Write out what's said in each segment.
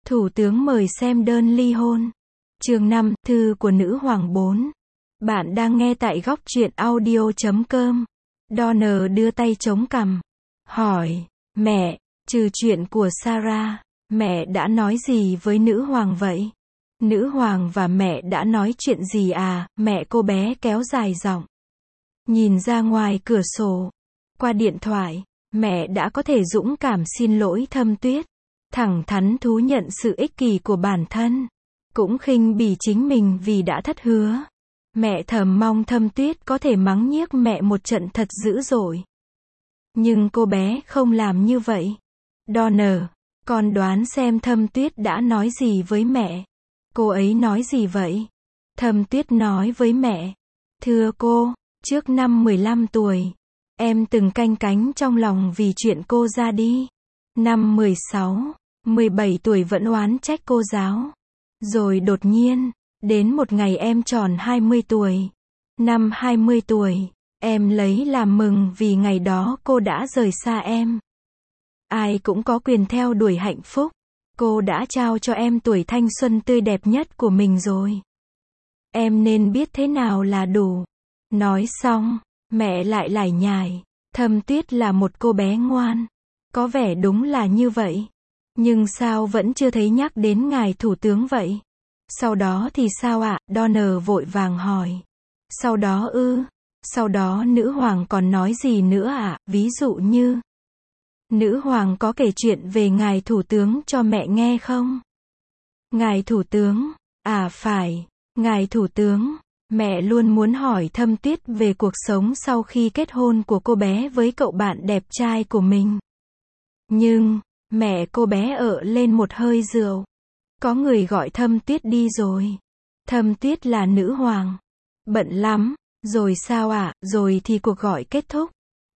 Thủ tướng mời xem đơn ly hôn. Chương 5, thư của nữ hoàng 4. Bạn đang nghe tại góc truyện audio.com. Donner đưa tay chống cằm. Hỏi, mẹ, trừ chuyện của Sarah, mẹ đã nói gì với nữ hoàng vậy? Nữ hoàng và mẹ đã nói chuyện gì à? Mẹ cô bé kéo dài giọng. Nhìn ra ngoài cửa sổ. Qua điện thoại, mẹ đã có thể dũng cảm xin lỗi Thâm Tuyết. Thẳng thắn thú nhận sự ích kỷ của bản thân. Cũng khinh bỉ chính mình vì đã thất hứa. Mẹ thầm mong Thâm Tuyết có thể mắng nhiếc mẹ một trận thật dữ dội. Nhưng cô bé không làm như vậy. Donner, con đoán xem Thâm Tuyết đã nói gì với mẹ. Cô ấy nói gì vậy? Thâm Tuyết nói với mẹ. Thưa cô, trước năm 15 tuổi, em từng canh cánh trong lòng vì chuyện cô ra đi. Năm 16, 17 tuổi vẫn oán trách cô giáo. Rồi đột nhiên, đến một ngày em tròn 20 tuổi. Năm 20 tuổi, em lấy làm mừng vì ngày đó cô đã rời xa em. Ai cũng có quyền theo đuổi hạnh phúc. Cô đã trao cho em tuổi thanh xuân tươi đẹp nhất của mình rồi. Em nên biết thế nào là đủ. Nói xong, mẹ lại lải nhải. Thâm Tuyết là một cô bé ngoan. Có vẻ đúng là như vậy. Nhưng sao vẫn chưa thấy nhắc đến ngài thủ tướng vậy? Sau đó thì sao ạ? Donner vội vàng hỏi. Sau đó ư? Sau đó nữ hoàng còn nói gì nữa ạ? Ví dụ như, nữ hoàng có kể chuyện về ngài thủ tướng cho mẹ nghe không? Ngài thủ tướng, à phải, ngài thủ tướng. Mẹ luôn muốn hỏi Thâm Tuyết về cuộc sống sau khi kết hôn của cô bé với cậu bạn đẹp trai của mình. Nhưng, mẹ cô bé ợ lên một hơi rượu. Có người gọi Thâm Tuyết đi rồi. Thâm Tuyết là nữ hoàng. Bận lắm. Rồi sao ạ? Rồi thì cuộc gọi kết thúc.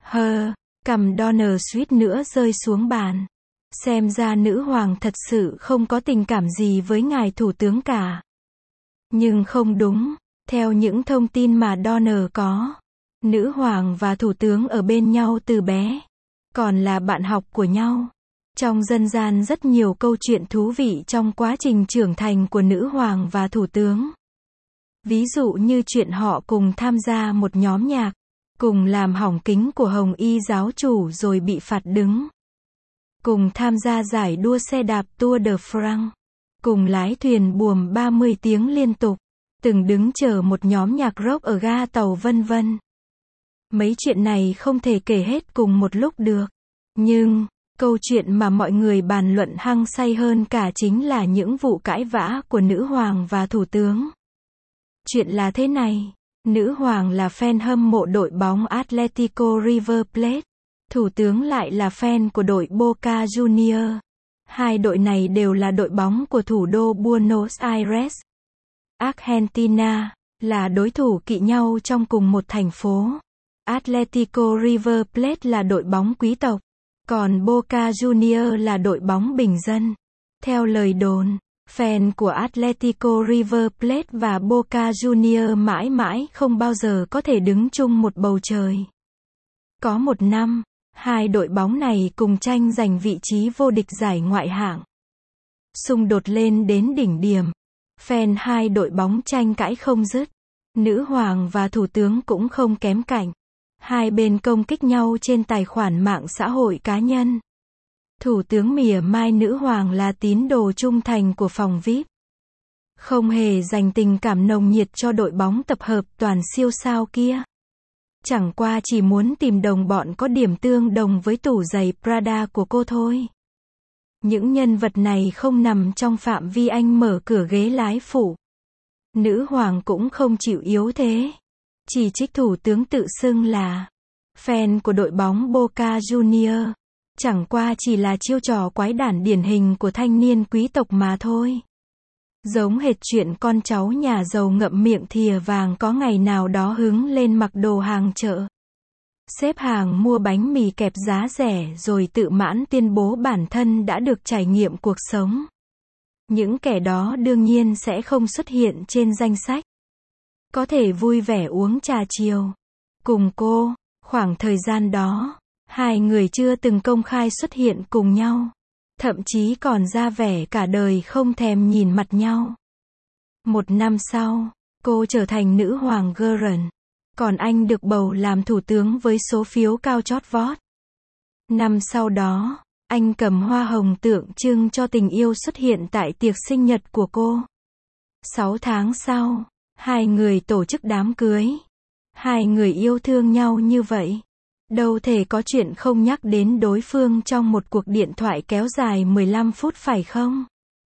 Cầm Donner suýt nữa rơi xuống bàn. Xem ra nữ hoàng thật sự không có tình cảm gì với ngài thủ tướng cả. Nhưng không đúng. Theo những thông tin mà Donner có, nữ hoàng và thủ tướng ở bên nhau từ bé. Còn là bạn học của nhau. Trong dân gian rất nhiều câu chuyện thú vị trong quá trình trưởng thành của nữ hoàng và thủ tướng. Ví dụ như chuyện họ cùng tham gia một nhóm nhạc, cùng làm hỏng kính của Hồng Y giáo chủ rồi bị phạt đứng, cùng tham gia giải đua xe đạp Tour de France, cùng lái thuyền buồm 30 tiếng liên tục, từng đứng chờ một nhóm nhạc rock ở ga tàu vân vân. Mấy chuyện này không thể kể hết cùng một lúc được. Nhưng, câu chuyện mà mọi người bàn luận hăng say hơn cả chính là những vụ cãi vã của nữ hoàng và thủ tướng. Chuyện là thế này, nữ hoàng là fan hâm mộ đội bóng Atletico River Plate, thủ tướng lại là fan của đội Boca Juniors. Hai đội này đều là đội bóng của thủ đô Buenos Aires, Argentina, là đối thủ kỵ nhau trong cùng một thành phố. Atletico River Plate là đội bóng quý tộc, còn Boca Juniors là đội bóng bình dân. Theo lời đồn, fan của Atletico River Plate và Boca Juniors mãi mãi không bao giờ có thể đứng chung một bầu trời. Có một năm, hai đội bóng này cùng tranh giành vị trí vô địch giải ngoại hạng. Xung đột lên đến đỉnh điểm. Fan hai đội bóng tranh cãi không dứt. Nữ hoàng và thủ tướng cũng không kém cạnh. Hai bên công kích nhau trên tài khoản mạng xã hội cá nhân. Thủ tướng mỉa mai nữ hoàng là tín đồ trung thành của phòng VIP. Không hề dành tình cảm nồng nhiệt cho đội bóng tập hợp toàn siêu sao kia. Chẳng qua chỉ muốn tìm đồng bọn có điểm tương đồng với tủ giày Prada của cô thôi. Những nhân vật này không nằm trong phạm vi anh mở cửa ghế lái phụ. Nữ hoàng cũng không chịu yếu thế. Chỉ trích thủ tướng tự xưng là fan của đội bóng Boca Juniors. Chẳng qua chỉ là chiêu trò quái đản điển hình của thanh niên quý tộc mà thôi. Giống hệt chuyện con cháu nhà giàu ngậm miệng thìa vàng có ngày nào đó hứng lên mặc đồ hàng chợ. Xếp hàng mua bánh mì kẹp giá rẻ rồi tự mãn tuyên bố bản thân đã được trải nghiệm cuộc sống. Những kẻ đó đương nhiên sẽ không xuất hiện trên danh sách. Có thể vui vẻ uống trà chiều cùng cô. Khoảng thời gian đó, hai người chưa từng công khai xuất hiện cùng nhau. thậm chí còn ra vẻ cả đời không thèm nhìn mặt nhau. 1 năm sau, cô trở thành nữ hoàng Geren, còn anh được bầu làm thủ tướng với số phiếu cao chót vót. Năm sau đó, anh cầm hoa hồng tượng trưng cho tình yêu xuất hiện tại tiệc sinh nhật của cô. 6 tháng sau, hai người tổ chức đám cưới. Hai người yêu thương nhau như vậy, đâu thể có chuyện không nhắc đến đối phương trong một cuộc điện thoại kéo dài 15 phút phải không?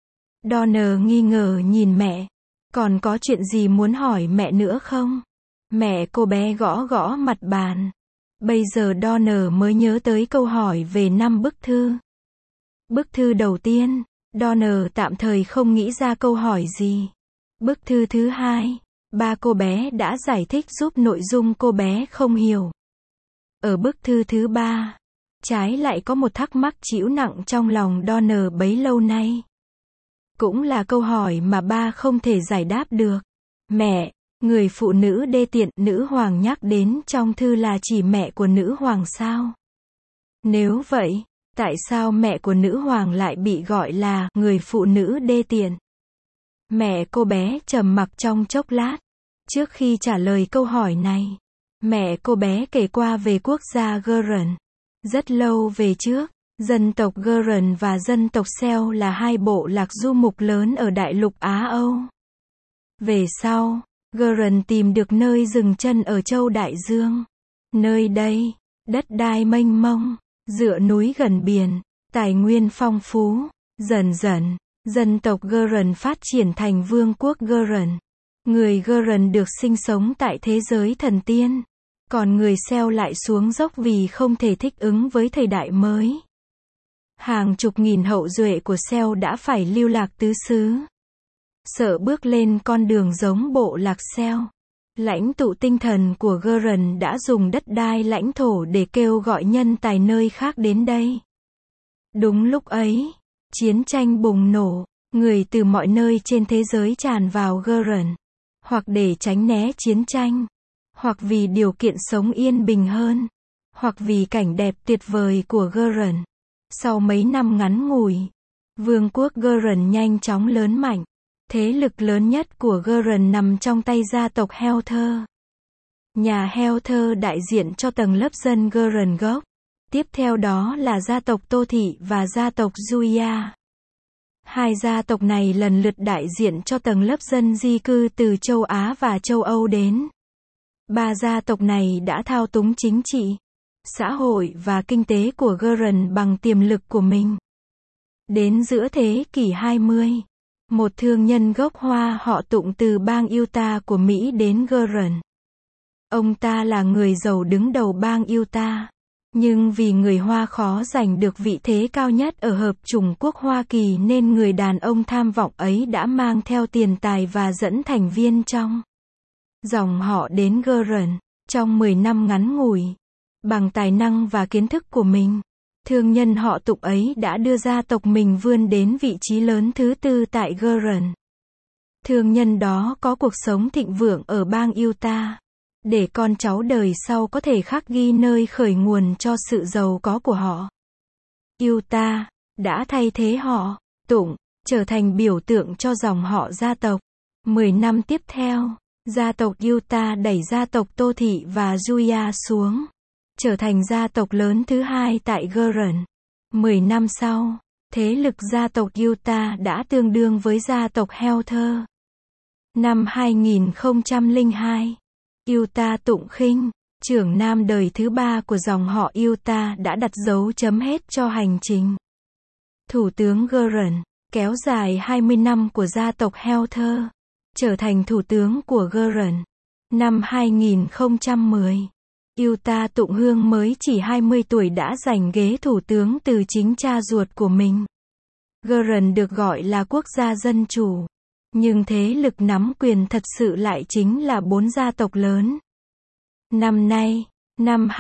Donner nghi ngờ nhìn mẹ. Còn có chuyện gì muốn hỏi mẹ nữa không? Mẹ cô bé gõ gõ mặt bàn. Bây giờ Donner mới nhớ tới câu hỏi về 5 bức thư. Bức thư đầu tiên, Donner tạm thời không nghĩ ra câu hỏi gì. Bức thư thứ hai, ba cô bé đã giải thích giúp nội dung cô bé không hiểu. Ở bức thư thứ ba, trái lại có một thắc mắc trĩu nặng trong lòng Donner bấy lâu nay. Cũng là câu hỏi mà ba không thể giải đáp được. Mẹ, người phụ nữ đê tiện nữ hoàng nhắc đến trong thư là chỉ mẹ của nữ hoàng sao? Nếu vậy, tại sao mẹ của nữ hoàng lại bị gọi là người phụ nữ đê tiện? Mẹ cô bé trầm mặc trong chốc lát. Trước khi trả lời câu hỏi này, mẹ cô bé kể qua về quốc gia Geren. Rất lâu về trước, dân tộc Geren và dân tộc Celt là hai bộ lạc du mục lớn ở đại lục Á Âu. Về sau, Geren tìm được nơi dừng chân ở châu Đại Dương. Nơi đây, đất đai mênh mông, dựa núi gần biển, tài nguyên phong phú. Dần dần, dân tộc Geren phát triển thành vương quốc Geren. Người Geren được sinh sống tại thế giới thần tiên, còn người Celt lại xuống dốc vì không thể thích ứng với thời đại mới. Hàng chục nghìn hậu duệ của Celt đã phải lưu lạc tứ xứ. Sợ bước lên con đường giống bộ lạc Celt, lãnh tụ tinh thần của Geren đã dùng đất đai lãnh thổ để kêu gọi nhân tài nơi khác đến đây. Đúng lúc ấy, chiến tranh bùng nổ, người từ mọi nơi trên thế giới tràn vào Geren, hoặc để tránh né chiến tranh, hoặc vì điều kiện sống yên bình hơn, hoặc vì cảnh đẹp tuyệt vời của Geren. Sau mấy năm ngắn ngủi, vương quốc Geren nhanh chóng lớn mạnh. Thế lực lớn nhất của Geren nằm trong tay gia tộc Helther. Nhà Helther đại diện cho tầng lớp dân Geren gốc. Tiếp theo đó là gia tộc Tô Thị và gia tộc Juya. Hai gia tộc này lần lượt đại diện cho tầng lớp dân di cư từ châu Á và châu Âu đến. Ba gia tộc này đã thao túng chính trị, xã hội và kinh tế của Geren bằng tiềm lực của mình. Đến giữa thế kỷ 20, một thương nhân gốc Hoa họ Tụng từ bang Utah của Mỹ đến Geren. Ông ta là người giàu đứng đầu bang Utah. Nhưng vì người Hoa khó giành được vị thế cao nhất ở Hợp chủng quốc Hoa Kỳ nên người đàn ông tham vọng ấy đã mang theo tiền tài và dẫn thành viên trong dòng họ đến Geren. Trong 10 năm ngắn ngủi, bằng tài năng và kiến thức của mình, thương nhân họ Tụng ấy đã đưa gia tộc mình vươn đến vị trí lớn thứ tư tại Geren. Thương nhân đó có cuộc sống thịnh vượng ở bang Utah, để con cháu đời sau có thể khắc ghi nơi khởi nguồn cho sự giàu có của họ. Utah đã thay thế họ Tụng, trở thành biểu tượng cho dòng họ gia tộc. 10 năm tiếp theo, gia tộc Utah đẩy gia tộc Tô Thị và Juya xuống, trở thành gia tộc lớn thứ hai tại Geren. 10 năm sau, thế lực gia tộc Utah đã tương đương với gia tộc Helther. Năm 2002, Utah Tụng Khinh, trưởng nam đời thứ ba của dòng họ Utah đã đặt dấu chấm hết cho hành trình thủ tướng Geren, kéo dài 20 năm của gia tộc Helther, trở thành thủ tướng của Geren. Năm 2010, Utah Tụng Hương mới chỉ 20 tuổi đã giành ghế thủ tướng từ chính cha ruột của mình. Geren được gọi là quốc gia dân chủ, nhưng thế lực nắm quyền thật sự lại chính là 4 gia tộc lớn. Năm nay, năm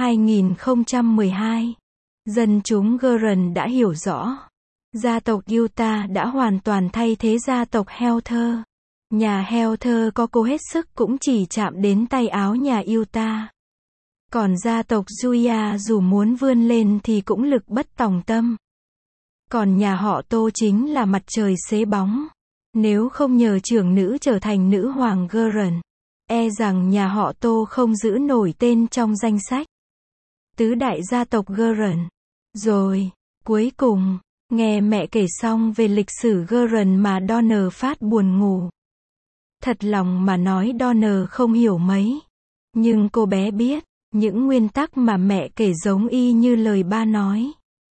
2012, dân chúng Geren đã hiểu rõ, gia tộc Utah đã hoàn toàn thay thế gia tộc Helther. Nhà Helther có cố hết sức cũng chỉ chạm đến tay áo nhà Utah. Còn gia tộc Juya dù muốn vươn lên thì cũng lực bất tòng tâm. Còn nhà họ Tô chính là mặt trời xế bóng. Nếu không nhờ trưởng nữ trở thành nữ hoàng Gurren, e rằng nhà họ Tô không giữ nổi tên trong danh sách tứ đại gia tộc Gurren. Rồi, cuối cùng, nghe mẹ kể xong về lịch sử Gurren mà Donner phát buồn ngủ. Thật lòng mà nói Donner không hiểu mấy. Nhưng cô bé biết, những nguyên tắc mà mẹ kể giống y như lời ba nói.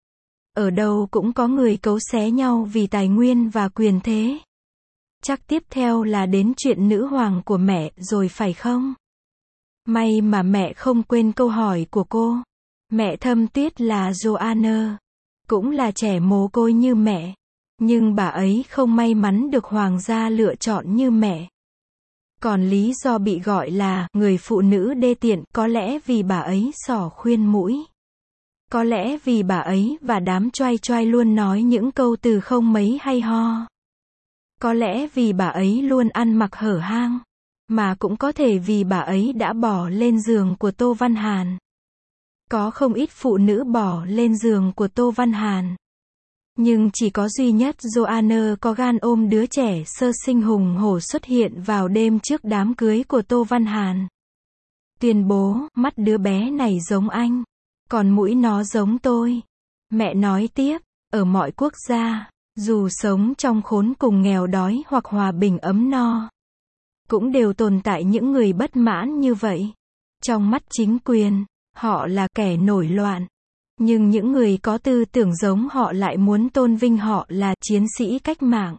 Ở đâu cũng có người cấu xé nhau vì tài nguyên và quyền thế. Chắc tiếp theo là đến chuyện nữ hoàng của mẹ rồi phải không? May mà mẹ không quên câu hỏi của cô. Mẹ Thâm Tuyết là Joanna, cũng là trẻ mồ côi như mẹ. Nhưng bà ấy không may mắn được hoàng gia lựa chọn như mẹ. Còn lý do bị gọi là người phụ nữ đê tiện có lẽ vì bà ấy xỏ khuyên mũi. Có lẽ vì bà ấy và đám choai choai luôn nói những câu từ không mấy hay ho. Có lẽ vì bà ấy luôn ăn mặc hở hang. Mà cũng có thể vì bà ấy đã bỏ lên giường của Tô Văn Hàn. Có không ít phụ nữ bỏ lên giường của Tô Văn Hàn. Nhưng chỉ có duy nhất Joanna có gan ôm đứa trẻ sơ sinh hùng hổ xuất hiện vào đêm trước đám cưới của Tô Văn Hàn. Tuyên bố, mắt đứa bé này giống anh. Còn mũi nó giống tôi. Mẹ nói tiếp, ở mọi quốc gia, dù sống trong khốn cùng nghèo đói hoặc hòa bình ấm no, cũng đều tồn tại những người bất mãn như vậy. Trong mắt chính quyền, họ là kẻ nổi loạn. Nhưng những người có tư tưởng giống họ lại muốn tôn vinh họ là chiến sĩ cách mạng.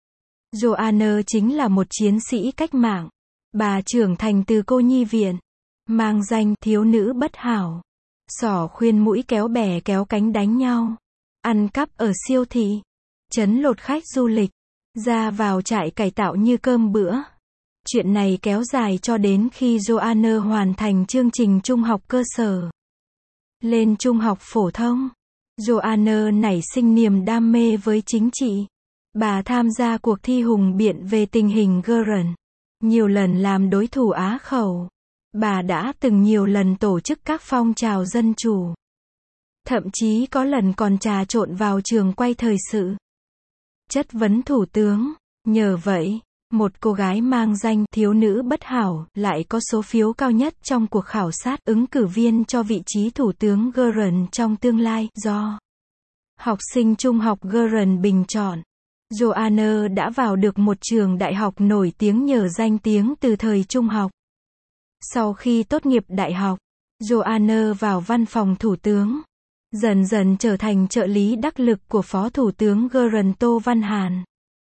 Joanna chính là một chiến sĩ cách mạng. Bà trưởng thành từ cô nhi viện, mang danh thiếu nữ bất hảo. Xỏ khuyên mũi kéo bè kéo cánh đánh nhau. Ăn cắp ở siêu thị. Trấn lột khách du lịch. Ra vào trại cải tạo như cơm bữa. Chuyện này kéo dài cho đến khi Joanna hoàn thành chương trình trung học cơ sở. Lên trung học phổ thông, Joanna nảy sinh niềm đam mê với chính trị. Bà tham gia cuộc thi hùng biện về tình hình Gurren. Nhiều lần làm đối thủ á khẩu. Bà đã từng nhiều lần tổ chức các phong trào dân chủ. Thậm chí có lần còn trà trộn vào trường quay thời sự. Chất vấn thủ tướng. Nhờ vậy, một cô gái mang danh thiếu nữ bất hảo lại có số phiếu cao nhất trong cuộc khảo sát ứng cử viên cho vị trí thủ tướng Gurren trong tương lai do học sinh trung học Gurren bình chọn. Joanna đã vào được một trường đại học nổi tiếng nhờ danh tiếng từ thời trung học. Sau khi tốt nghiệp đại học, Joanna vào văn phòng thủ tướng, dần dần trở thành trợ lý đắc lực của phó thủ tướng Gurren Tô Văn Hàn.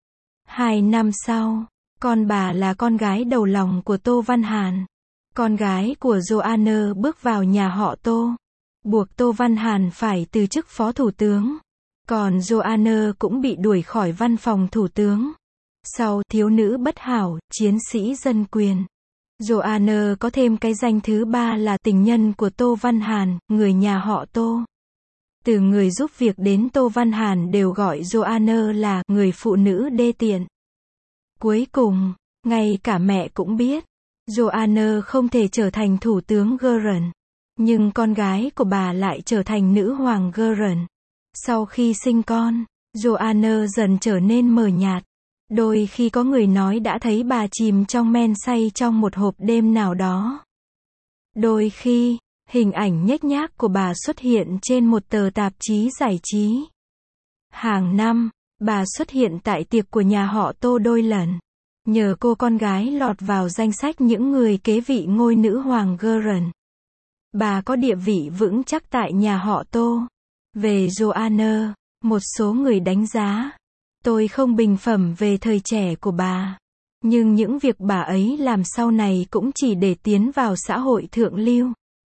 2 năm sau, con bà là con gái đầu lòng của Tô Văn Hàn. Con gái của Joanna bước vào nhà họ Tô, buộc Tô Văn Hàn phải từ chức phó thủ tướng. Còn Joanna cũng bị đuổi khỏi văn phòng thủ tướng. Sau thiếu nữ bất hảo, chiến sĩ dân quyền, Joanna có thêm cái danh thứ ba là tình nhân của Tô Văn Hàn, người nhà họ Tô. Từ người giúp việc đến Tô Văn Hàn đều gọi Joanna là người phụ nữ đê tiện. Cuối cùng, ngay cả mẹ cũng biết, Joanna không thể trở thành thủ tướng Gurren. Nhưng con gái của bà lại trở thành nữ hoàng Gurren. Sau khi sinh con, Joanna dần trở nên mờ nhạt. Đôi khi có người nói đã thấy bà chìm trong men say trong một hộp đêm nào đó. Đôi khi, hình ảnh nhếch nhác của bà xuất hiện trên một tờ tạp chí giải trí. Hàng năm, bà xuất hiện tại tiệc của nhà họ Tô đôi lần. Nhờ cô con gái lọt vào danh sách những người kế vị ngôi nữ hoàng Gurren. Bà có địa vị vững chắc tại nhà họ Tô. Về Joanna, một số người đánh giá, tôi không bình phẩm về thời trẻ của bà. Nhưng những việc bà ấy làm sau này cũng chỉ để tiến vào xã hội thượng lưu.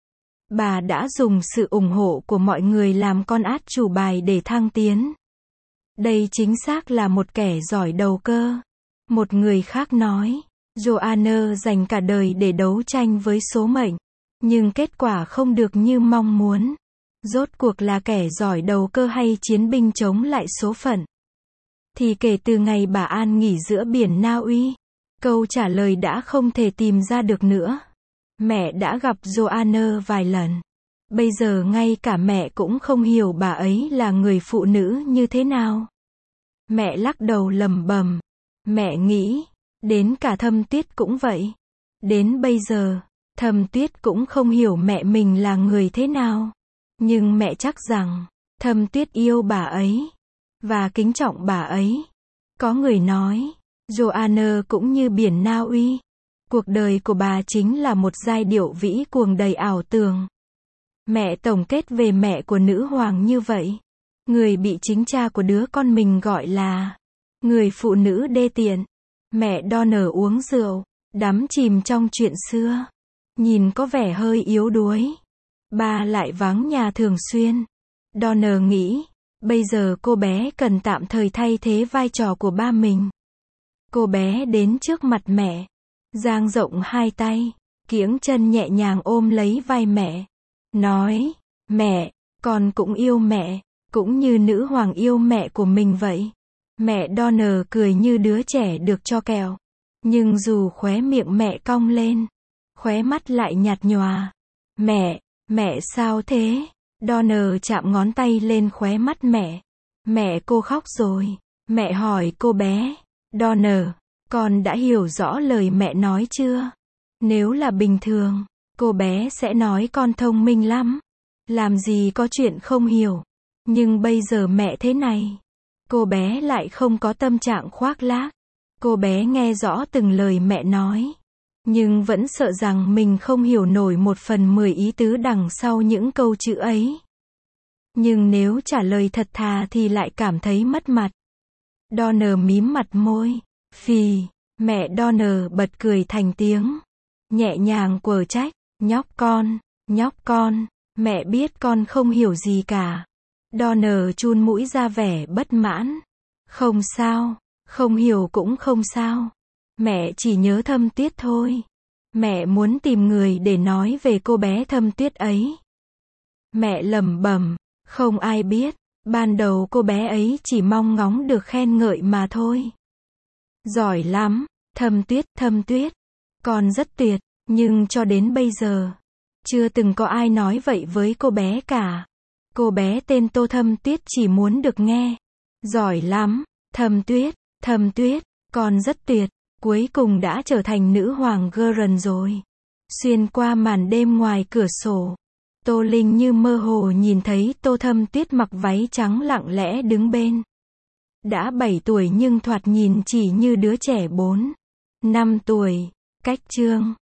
Bà đã dùng sự ủng hộ của mọi người làm con át chủ bài để thăng tiến. Đây chính xác là một kẻ giỏi đầu cơ. Một người khác nói, Joanna dành cả đời để đấu tranh với số mệnh. Nhưng kết quả không được như mong muốn. Rốt cuộc là kẻ giỏi đầu cơ hay chiến binh chống lại số phận? Thì kể từ ngày bà an nghỉ giữa biển Na Uy, câu trả lời đã không thể tìm ra được nữa. Mẹ đã gặp Joanna vài lần. Bây giờ ngay cả mẹ cũng không hiểu bà ấy là người phụ nữ như thế nào. Mẹ lắc đầu lẩm bẩm. Mẹ nghĩ, đến cả Thâm Tuyết cũng vậy. Đến bây giờ, Thâm Tuyết cũng không hiểu mẹ mình là người thế nào. Nhưng mẹ chắc rằng, Thâm Tuyết yêu bà ấy. Và kính trọng bà ấy. Có người nói, Joanna cũng như biển Na Uy. Cuộc đời của bà chính là một giai điệu vĩ cuồng đầy ảo tưởng. Mẹ tổng kết về mẹ của nữ hoàng như vậy. Người bị chính cha của đứa con mình gọi là người phụ nữ đê tiện. Mẹ Donna uống rượu, đắm chìm trong chuyện xưa. Nhìn có vẻ hơi yếu đuối. Ba lại vắng nhà thường xuyên. Donna nghĩ, bây giờ cô bé cần tạm thời thay thế vai trò của ba mình. Cô bé đến trước mặt mẹ, dang rộng hai tay, kiễng chân nhẹ nhàng ôm lấy vai mẹ. Nói, mẹ, con cũng yêu mẹ, cũng như nữ hoàng yêu mẹ của mình vậy. Mẹ Donna cười như đứa trẻ được cho kẹo. Nhưng dù khóe miệng mẹ cong lên, khóe mắt lại nhạt nhòa. Mẹ sao thế? Donna chạm ngón tay lên khóe mắt mẹ. Mẹ cô khóc rồi. Mẹ hỏi cô bé. Donna, con đã hiểu rõ lời mẹ nói chưa? Nếu là bình thường, cô bé sẽ nói con thông minh lắm. Làm gì có chuyện không hiểu. Nhưng bây giờ mẹ thế này. Cô bé lại không có tâm trạng khoác lác. Cô bé nghe rõ từng lời mẹ nói. Nhưng vẫn sợ rằng mình không hiểu nổi 1/10 ý tứ đằng sau những câu chữ ấy. Nhưng nếu trả lời thật thà thì lại cảm thấy mất mặt. Donna mím mặt môi. Phì, mẹ Donna bật cười thành tiếng. Nhẹ nhàng quở trách. Nhóc con, mẹ biết con không hiểu gì cả. Donna chun mũi ra vẻ bất mãn. Không sao, không hiểu cũng không sao. Mẹ chỉ nhớ Thâm Tuyết thôi. Mẹ muốn tìm người để nói về cô bé Thâm Tuyết ấy. Mẹ lẩm bẩm, không ai biết, ban đầu cô bé ấy chỉ mong ngóng được khen ngợi mà thôi. Giỏi lắm, Thâm Tuyết, con rất tuyệt, nhưng cho đến bây giờ, chưa từng có ai nói vậy với cô bé cả. Cô bé tên Tô Thâm Tuyết chỉ muốn được nghe. Giỏi lắm, Thâm Tuyết, con rất tuyệt, cuối cùng đã trở thành nữ hoàng Gurren rồi. Xuyên qua màn đêm ngoài cửa sổ, Tô Linh như mơ hồ nhìn thấy Tô Thâm Tuyết mặc váy trắng lặng lẽ đứng bên. Đã 7 tuổi nhưng thoạt nhìn chỉ như đứa trẻ 4, 5 tuổi. Cách chương